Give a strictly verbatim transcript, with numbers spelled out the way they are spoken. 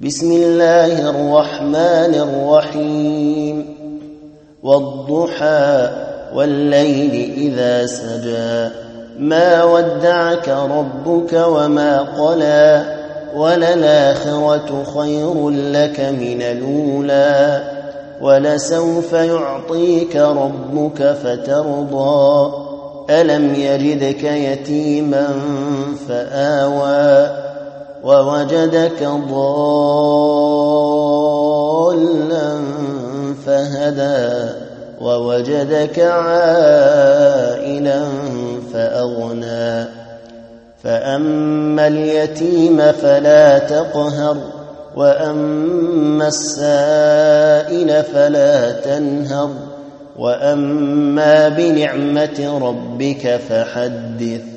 بسم الله الرحمن الرحيم والضحى والليل إذا سجى ما ودعك ربك وما قلى وللآخرة خير لك من الأولى ولسوف يعطيك ربك فترضى ألم يجدك يتيما فآوى ووجدك ضالا فهدى ووجدك عائلا فأغنى فأما اليتيم فلا تقهر وأما السائل فلا تنهر وأما بنعمة ربك فحدث